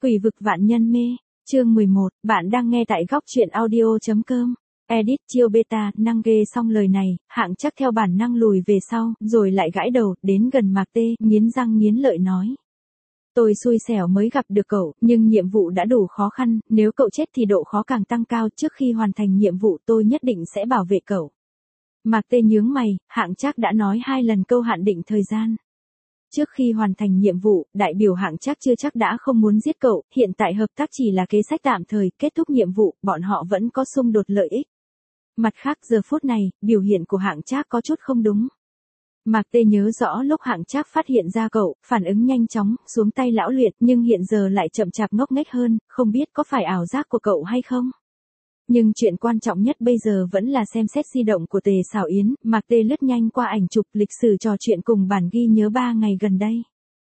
Quỷ vực vạn nhân mê, chương 11, bạn đang nghe tại góc truyện audio.com. Edit chiêu beta, năng ghê xong lời này, Hạng Trác theo bản năng lùi về sau, rồi lại gãi đầu, đến gần Mạc Tê, nghiến răng nghiến lợi nói. Tôi xui xẻo mới gặp được cậu, nhưng nhiệm vụ đã đủ khó khăn, nếu cậu chết thì độ khó càng tăng cao, trước khi hoàn thành nhiệm vụ tôi nhất định sẽ bảo vệ cậu. Mạc Tê nhướng mày, Hạng Trác đã nói 2 lần câu hạn định thời gian. Trước khi hoàn thành nhiệm vụ, đại biểu Hạng Trác chưa chắc đã không muốn giết cậu, hiện tại hợp tác chỉ là kế sách tạm thời, kết thúc nhiệm vụ, bọn họ vẫn có xung đột lợi ích. Mặt khác giờ phút này, biểu hiện của Hạng Trác có chút không đúng. Mạc Tê nhớ rõ lúc Hạng Trác phát hiện ra cậu, phản ứng nhanh chóng, xuống tay lão luyện, nhưng hiện giờ lại chậm chạp ngốc nghếch hơn, không biết có phải ảo giác của cậu hay không. Nhưng chuyện quan trọng nhất bây giờ vẫn là xem xét di động của Tề Sảo Yến, Mạc Tê lướt nhanh qua ảnh chụp lịch sử trò chuyện cùng bản ghi nhớ 3 ngày gần đây.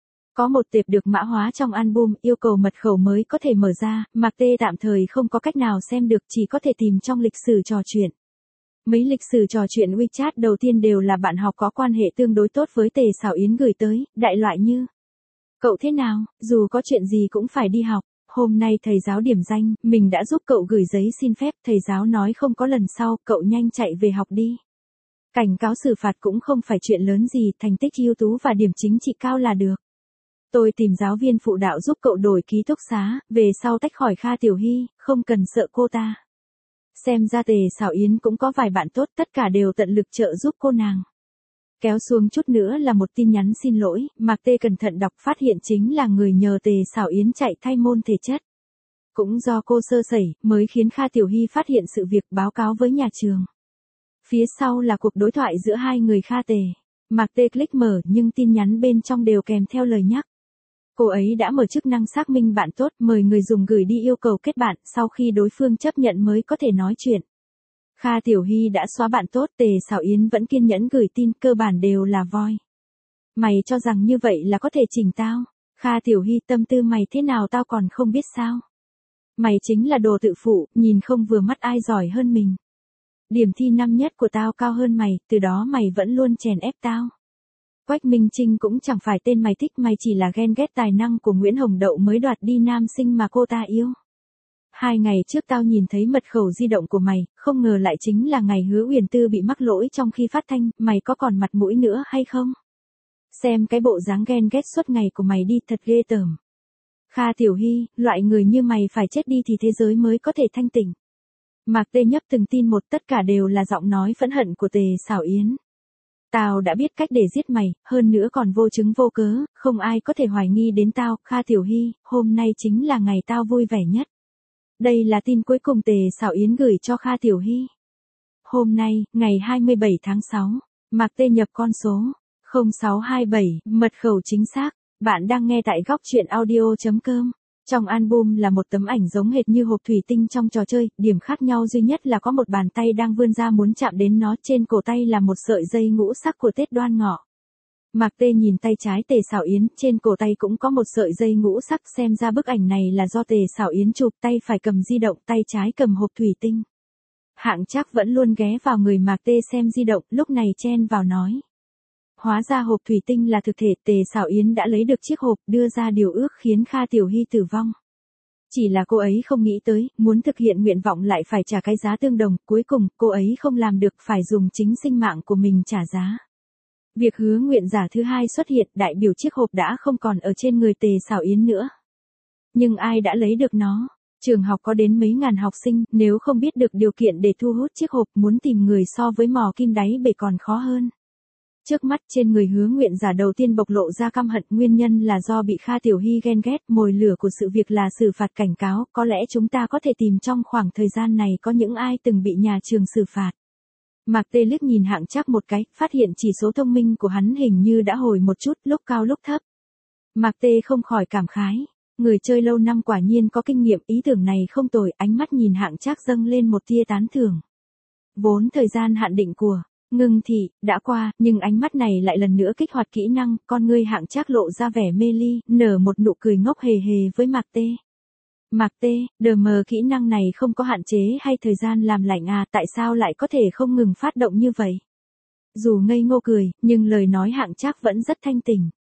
Có một tệp được mã hóa trong album, yêu cầu mật khẩu mới có thể mở ra, Mạc Tê tạm thời không có cách nào xem được, chỉ có thể tìm trong lịch sử trò chuyện. Mấy lịch sử trò chuyện WeChat đầu tiên đều là bạn học có quan hệ tương đối tốt với Tề Sảo Yến gửi tới, đại loại như: Cậu thế nào, dù có chuyện gì cũng phải đi học. Hôm nay thầy giáo điểm danh, mình đã giúp cậu gửi giấy xin phép, thầy giáo nói không có lần sau, cậu nhanh chạy về học đi. Cảnh cáo xử phạt cũng không phải chuyện lớn gì, thành tích ưu tú và điểm chính trị cao là được. Tôi tìm giáo viên phụ đạo giúp cậu đổi ký túc xá, về sau tách khỏi Kha Tiểu Hy, không cần sợ cô ta. Xem ra Tề Sảo Yến cũng có vài bạn tốt, tất cả đều tận lực trợ giúp cô nàng. Kéo xuống chút nữa là một tin nhắn xin lỗi, Mạc Tê cẩn thận đọc phát hiện chính là người nhờ Tề Sảo Yến chạy thay môn thể chất. Cũng do cô sơ sẩy, mới khiến Kha Tiểu Hy phát hiện sự việc báo cáo với nhà trường. Phía sau là cuộc đối thoại giữa hai người Kha Tề. Mạc Tê click mở nhưng tin nhắn bên trong đều kèm theo lời nhắc. Cô ấy đã mở chức năng xác minh bạn tốt, mời người dùng gửi đi yêu cầu kết bạn, sau khi đối phương chấp nhận mới có thể nói chuyện. Kha Tiểu Hy đã xóa bạn tốt, Tề Sảo Yến vẫn kiên nhẫn gửi tin, cơ bản đều là voi. Mày cho rằng như vậy là có thể chỉnh tao? Kha Tiểu Hy, tâm tư mày thế nào tao còn không biết sao? Mày chính là đồ tự phụ, nhìn không vừa mắt ai giỏi hơn mình. Điểm thi năm nhất của tao cao hơn mày, từ đó mày vẫn luôn chèn ép tao. Quách Minh Trinh cũng chẳng phải tên mày thích, mày chỉ là ghen ghét tài năng của Nguyễn Hồng Đậu mới đoạt đi nam sinh mà cô ta yêu. 2 ngày trước tao nhìn thấy mật khẩu di động của mày, không ngờ lại chính là ngày Hứa Uyển Tư bị mắc lỗi trong khi phát thanh, mày có còn mặt mũi nữa hay không? Xem cái bộ dáng ghen ghét suốt ngày của mày đi, thật ghê tởm. Kha Tiểu Hy, loại người như mày phải chết đi thì thế giới mới có thể thanh tỉnh. Mạc Tê nhấp từng tin một, tất cả đều là giọng nói phẫn hận của Tề Sảo Yến. Tao đã biết cách để giết mày, hơn nữa còn vô chứng vô cớ, không ai có thể hoài nghi đến tao, Kha Tiểu Hy, hôm nay chính là ngày tao vui vẻ nhất. Đây là tin cuối cùng Tề Sảo Yến gửi cho Kha Tiểu Hy. Hôm nay, ngày 27 tháng 6, Mạc Tê nhập con số 0627, mật khẩu chính xác. Bạn đang nghe tại góc truyện audio.com. Trong album là một tấm ảnh giống hệt như hộp thủy tinh trong trò chơi, điểm khác nhau duy nhất là có một bàn tay đang vươn ra muốn chạm đến nó, trên cổ tay là một sợi dây ngũ sắc của Tết Đoan Ngọ. Mạc Tê nhìn tay trái Tề Sảo Yến, trên cổ tay cũng có một sợi dây ngũ sắc, xem ra bức ảnh này là do Tề Sảo Yến chụp, tay phải cầm di động, tay trái cầm hộp thủy tinh. Hạng Trác vẫn luôn ghé vào người Mạc Tê xem di động, lúc này chen vào nói. Hóa ra hộp thủy tinh là thực thể, Tề Sảo Yến đã lấy được chiếc hộp, đưa ra điều ước khiến Kha Tiểu Hy tử vong. Chỉ là cô ấy không nghĩ tới, muốn thực hiện nguyện vọng lại phải trả cái giá tương đồng, cuối cùng, cô ấy không làm được, phải dùng chính sinh mạng của mình trả giá. Việc hứa nguyện giả thứ hai xuất hiện, đại biểu chiếc hộp đã không còn ở trên người Tề Sảo Yến nữa. Nhưng ai đã lấy được nó? Trường học có đến mấy ngàn học sinh, nếu không biết được điều kiện để thu hút chiếc hộp, muốn tìm người so với mò kim đáy bể còn khó hơn. Trước mắt trên người hứa nguyện giả đầu tiên bộc lộ ra căm hận, nguyên nhân là do bị Kha Tiểu Hy ghen ghét, mồi lửa của sự việc là xử phạt cảnh cáo, có lẽ chúng ta có thể tìm trong khoảng thời gian này có những ai từng bị nhà trường xử phạt. Mạc Tê liếc nhìn Hạng Trác một cái, phát hiện chỉ số thông minh của hắn hình như đã hồi một chút, lúc cao lúc thấp. Mạc Tê không khỏi cảm khái, người chơi lâu năm quả nhiên có kinh nghiệm, ý tưởng này không tồi, ánh mắt nhìn Hạng Trác dâng lên một tia tán thưởng. Vốn thời gian hạn định của Ngưng Thị đã qua, nhưng ánh mắt này lại lần nữa kích hoạt kỹ năng, con ngươi Hạng Trác lộ ra vẻ mê ly, nở một nụ cười ngốc hề hề với Mạc Tê. Mạc Tê, đờ mờ kỹ năng này không có hạn chế hay thời gian làm lạnh à, tại sao lại có thể không ngừng phát động như vậy? Dù ngây ngô cười, nhưng lời nói Hạng Trác vẫn rất thanh tỉnh.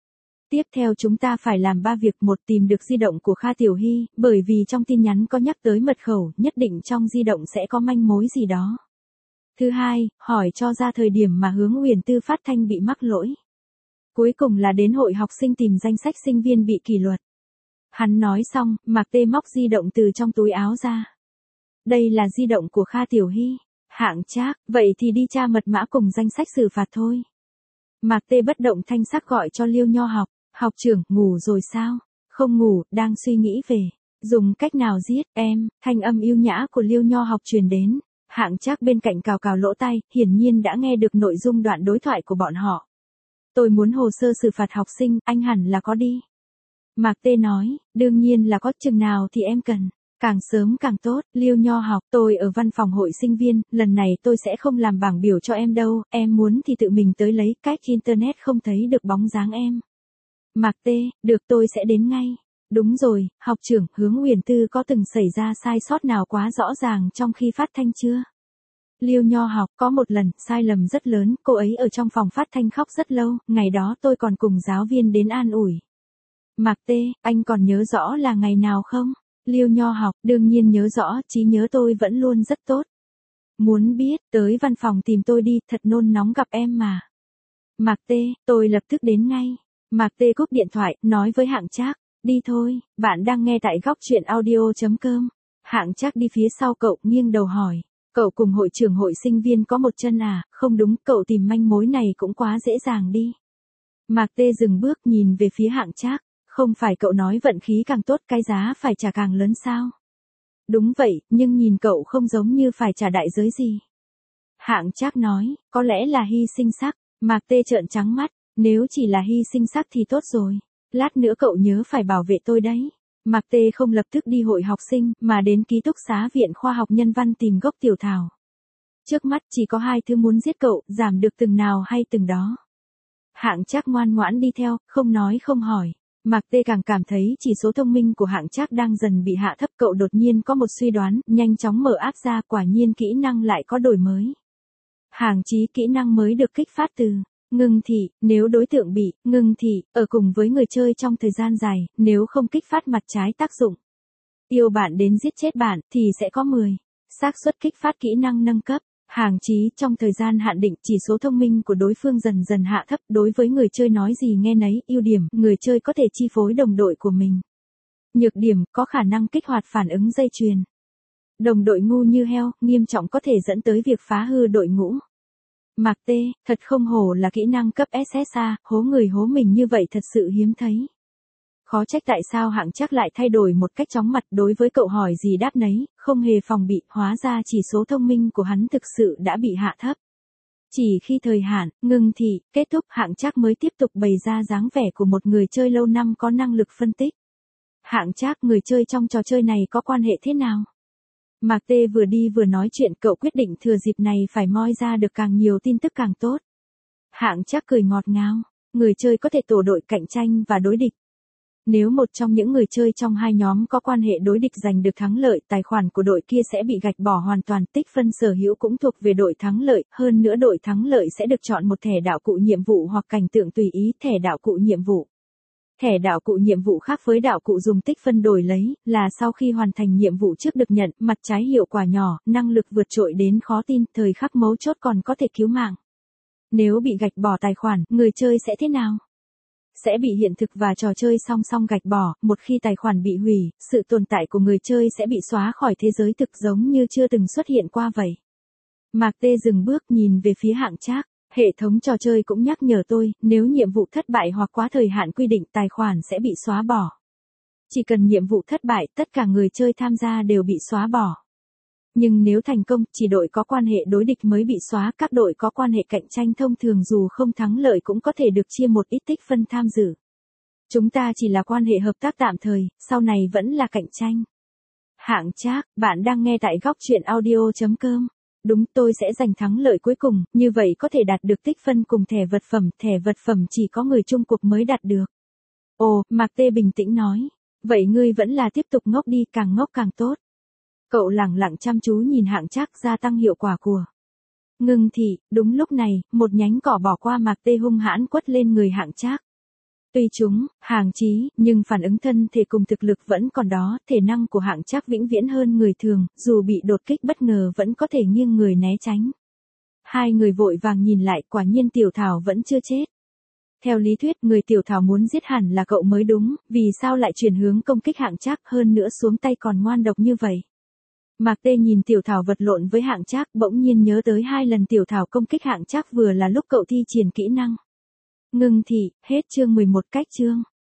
Tiếp theo chúng ta phải làm 3 việc. Một, tìm được di động của Kha Tiểu Hy, bởi vì trong tin nhắn có nhắc tới mật khẩu, nhất định trong di động sẽ có manh mối gì đó. Thứ hai, hỏi cho ra thời điểm mà Hướng Huyền Tư phát thanh bị mắc lỗi. Cuối cùng là đến hội học sinh tìm danh sách sinh viên bị kỷ luật. Hắn nói xong, Mạc Tê móc di động từ trong túi áo ra. Đây là di động của Kha Tiểu Hy. Hạng Trác, vậy thì đi tra mật mã cùng danh sách xử phạt thôi. Mạc Tê bất động thanh sắc gọi cho Liêu Nho Học. Học trưởng, ngủ rồi sao? Không ngủ, đang suy nghĩ về. Dùng cách nào giết em? Thanh âm yêu nhã của Liêu Nho Học truyền đến. Hạng Trác bên cạnh cào cào lỗ tai, hiển nhiên đã nghe được nội dung đoạn đối thoại của bọn họ. Tôi muốn hồ sơ xử phạt học sinh, anh hẳn là có đi. Mạc Tê nói, đương nhiên là có, chừng nào thì em cần. Càng sớm càng tốt. Liêu Nho Học, tôi ở văn phòng hội sinh viên, lần này tôi sẽ không làm bảng biểu cho em đâu, em muốn thì tự mình tới lấy, cách internet không thấy được bóng dáng em. Mạc Tê, được, tôi sẽ đến ngay. Đúng rồi, học trưởng, Hướng Huyền Tư có từng xảy ra sai sót nào quá rõ ràng trong khi phát thanh chưa? Liêu Nho Học, có một lần, sai lầm rất lớn, cô ấy ở trong phòng phát thanh khóc rất lâu, ngày đó tôi còn cùng giáo viên đến an ủi. Mạc Tê, anh còn nhớ rõ là ngày nào không? Liêu Nho Học, đương nhiên nhớ rõ, trí nhớ tôi vẫn luôn rất tốt. Muốn biết, tới văn phòng tìm tôi đi, thật nôn nóng gặp em mà. Mạc Tê, tôi lập tức đến ngay. Mạc Tê cúp điện thoại, nói với Hạng Trác, đi thôi, bạn đang nghe tại góc truyện audio.com. Hạng Trác đi phía sau cậu, nghiêng đầu hỏi, cậu cùng hội trưởng hội sinh viên có một chân à? Không đúng, cậu tìm manh mối này cũng quá dễ dàng đi. Mạc Tê dừng bước nhìn về phía Hạng Trác, không phải cậu nói vận khí càng tốt cái giá phải trả càng lớn sao? Đúng vậy, nhưng nhìn cậu không giống như phải trả đại giới gì. Hạng Trác nói, có lẽ là hy sinh sắc. Mạc Tê trợn trắng mắt, nếu chỉ là hy sinh sắc thì tốt rồi. Lát nữa cậu nhớ phải bảo vệ tôi đấy. Mạc Tê không lập tức đi hội học sinh, mà đến ký túc xá Viện Khoa học Nhân văn tìm gốc tiểu thảo. Trước mắt chỉ có 2 thứ muốn giết cậu, giảm được từng nào hay từng đó. Hạng Trác ngoan ngoãn đi theo, không nói không hỏi. Mạc Tê càng cảm thấy chỉ số thông minh của Hạng Trác đang dần bị hạ thấp. Cậu đột nhiên có một suy đoán, nhanh chóng mở app ra, quả nhiên kỹ năng lại có đổi mới. Hàng chí kỹ năng mới được kích phát từ ngừng thị, nếu đối tượng bị ngừng thị, ở cùng với người chơi trong thời gian dài, nếu không kích phát mặt trái tác dụng. Yêu bạn đến giết chết bạn, thì sẽ có 10. Xác suất kích phát kỹ năng nâng cấp. Hàng chí, trong thời gian hạn định, chỉ số thông minh của đối phương dần dần hạ thấp, đối với người chơi nói gì nghe nấy, ưu điểm, người chơi có thể chi phối đồng đội của mình. Nhược điểm, có khả năng kích hoạt phản ứng dây chuyền. Đồng đội ngu như heo, nghiêm trọng có thể dẫn tới việc phá hư đội ngũ. Mạc Tê, thật không hổ là kỹ năng cấp SSA, hố người hố mình như vậy thật sự hiếm thấy. Khó trách tại sao Hạng Trác lại thay đổi một cách chóng mặt, đối với cậu hỏi gì đáp nấy, không hề phòng bị, hóa ra chỉ số thông minh của hắn thực sự đã bị hạ thấp. Chỉ khi thời hạn, ngừng thị, kết thúc, Hạng Trác mới tiếp tục bày ra dáng vẻ của một người chơi lâu năm có năng lực phân tích. Hạng Trác, người chơi trong trò chơi này có quan hệ thế nào? Mạc Tê vừa đi vừa nói chuyện, cậu quyết định thừa dịp này phải moi ra được càng nhiều tin tức càng tốt. Hạng Trác cười ngọt ngào, người chơi có thể tổ đội cạnh tranh và đối địch. Nếu một trong những người chơi trong 2 nhóm có quan hệ đối địch giành được thắng lợi, tài khoản của đội kia sẽ bị gạch bỏ hoàn toàn, tích phân sở hữu cũng thuộc về đội thắng lợi, hơn nữa đội thắng lợi sẽ được chọn một thẻ đạo cụ nhiệm vụ hoặc cảnh tượng tùy ý, thẻ đạo cụ nhiệm vụ. Thẻ đạo cụ nhiệm vụ khác với đạo cụ dùng tích phân đổi lấy, là sau khi hoàn thành nhiệm vụ trước được nhận, mặt trái hiệu quả nhỏ, năng lực vượt trội đến khó tin, thời khắc mấu chốt còn có thể cứu mạng. Nếu bị gạch bỏ tài khoản, người chơi sẽ thế nào? Sẽ bị hiện thực và trò chơi song song gạch bỏ, một khi tài khoản bị hủy, sự tồn tại của người chơi sẽ bị xóa khỏi thế giới thực giống như chưa từng xuất hiện qua vậy. Mạc Tê dừng bước nhìn về phía Hạng Trác. Hệ thống trò chơi cũng nhắc nhở tôi, nếu nhiệm vụ thất bại hoặc quá thời hạn quy định, tài khoản sẽ bị xóa bỏ. Chỉ cần nhiệm vụ thất bại, tất cả người chơi tham gia đều bị xóa bỏ. Nhưng nếu thành công, chỉ đội có quan hệ đối địch mới bị xóa, các đội có quan hệ cạnh tranh thông thường dù không thắng lợi cũng có thể được chia một ít tích phân tham dự. Chúng ta chỉ là quan hệ hợp tác tạm thời, sau này vẫn là cạnh tranh. Hạng Trác, bạn đang nghe tại góc truyện audio.com. Đúng, tôi sẽ giành thắng lợi cuối cùng, như vậy có thể đạt được tích phân cùng thẻ vật phẩm chỉ có người chung cuộc mới đạt được. Ồ, Mạc Tê bình tĩnh nói, vậy ngươi vẫn là tiếp tục ngốc đi, càng ngốc càng tốt. Cậu lẳng lặng chăm chú nhìn Hạng Trác gia tăng hiệu quả của ngừng thị, đúng lúc này, một nhánh cỏ bỏ qua, Mạc Tê hung hãn quất lên người Hạng Trác. Tuy chúng, hàng chí, nhưng phản ứng thân thể cùng thực lực vẫn còn đó, thể năng của Hạng Trác vĩnh viễn hơn người thường, dù bị đột kích bất ngờ vẫn có thể nghiêng người né tránh. Hai người vội vàng nhìn lại, quả nhiên Tiểu Thảo vẫn chưa chết. Theo lý thuyết, người Tiểu Thảo muốn giết hẳn là cậu mới đúng, vì sao lại chuyển hướng công kích Hạng Trác, hơn nữa xuống tay còn ngoan độc như vậy. Mạc Tê nhìn Tiểu Thảo vật lộn với Hạng Trác, bỗng nhiên nhớ tới 2 lần Tiểu Thảo công kích Hạng Trác vừa là lúc cậu thi triển kỹ năng. Ngưng thị, hết chương 11 cách chương.